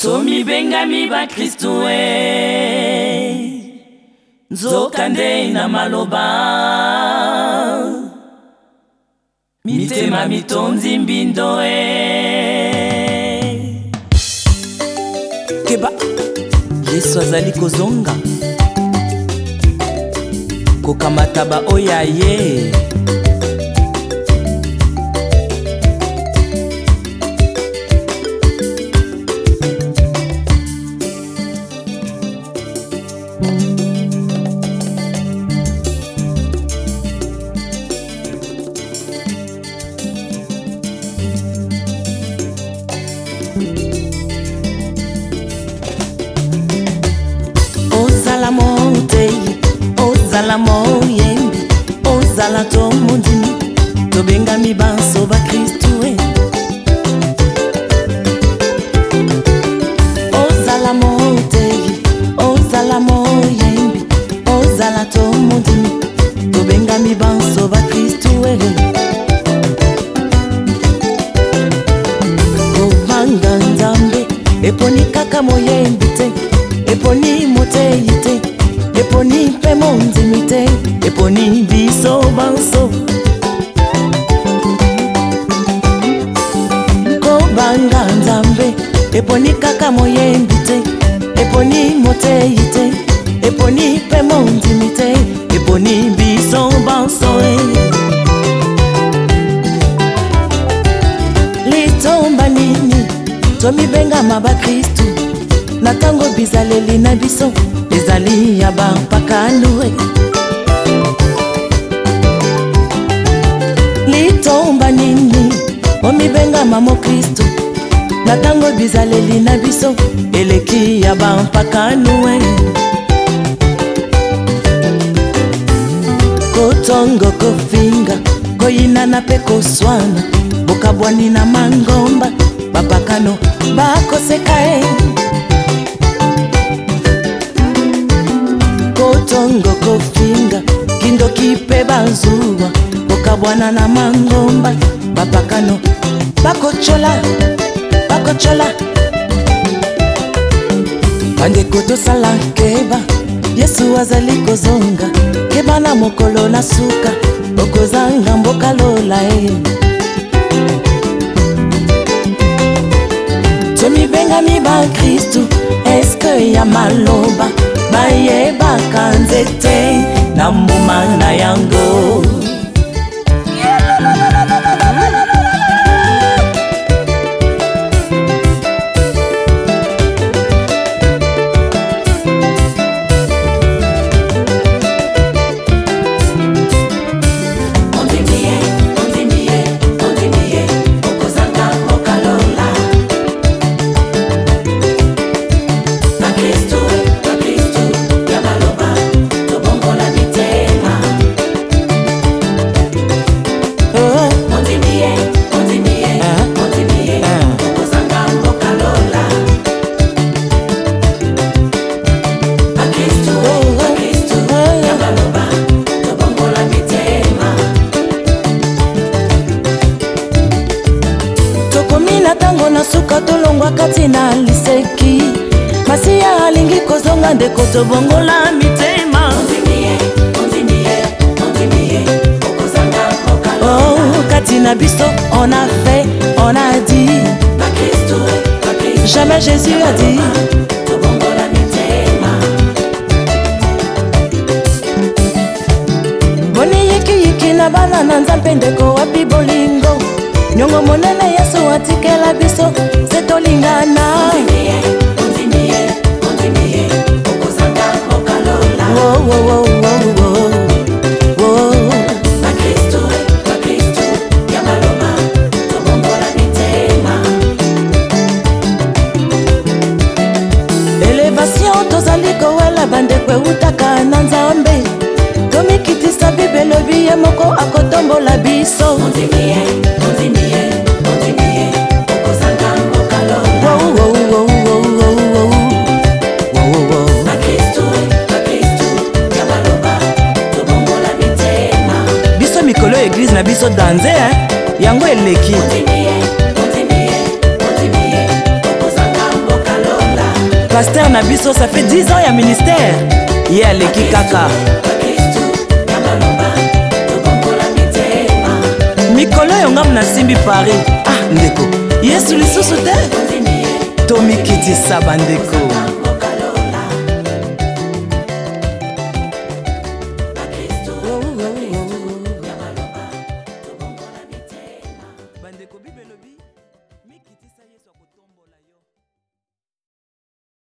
Tomi bengami ba Kristu nzoka nde na maloba mitema mitondi mbindo keba Yesu azali kozonga kokamata ba oya ye Ozala montei, ozala moyembi, ozala tomondimi, tobengami banso ba Kristu Ozala montei, ozala moyembi, ozala tomondimi, tobengami banso ba Kristu Kobanga nzambe, eponi kaka moyembi te, eponi motei te, eponi pe mondimi te, eponi biso banso. Kobanga nzambe, eponi kaka moyembi te, eponi motei te, eponi pe mondimi te, eponi biso banso. Litomba nini, tomi bengama ba Kristu, na tango bizaleli na biso ezali ya bampakanu litomba nini omibengama mo Kristu, na tango bizaleli na biso eleki ya bampakanu kotongo kofinga koyina na pe koswana bokabwani na mangomba bapakano bakoseka kotongo kofinga kindo kipe banzuwa bokabwana na mangomba bapakano bakochola bandeko tosala keba Yesu azali kozonga keba na mokolo na suka okozanga mboka lola Tomi bengami ba Kristu eske ya maloba bayebaka nzete na mbuma na yango tango na suka tolongwa kati na liseki masiya alingi kozonga ndeko tobongola mitema oh kati na biso on a fait on a dit jamais Jésus a dit tobongola mitema boni yiki na bana na nzambe ndeko wapi bolingo nyongo monene Yesu atikela biso setolingana elevation tozali kowela bandeko utaka na nzambe tomikitisa bibelo biye moko akotombola biso biso mikolo eglise na biso danze yango eleki Pasteur Nabiso, ça fait 10 ans ya ministère. Ye aleki kaka. Mikolo yongam na simbi Paris. Ah ndeko, Yesu lisusu te. Tomikiti saba ndeko.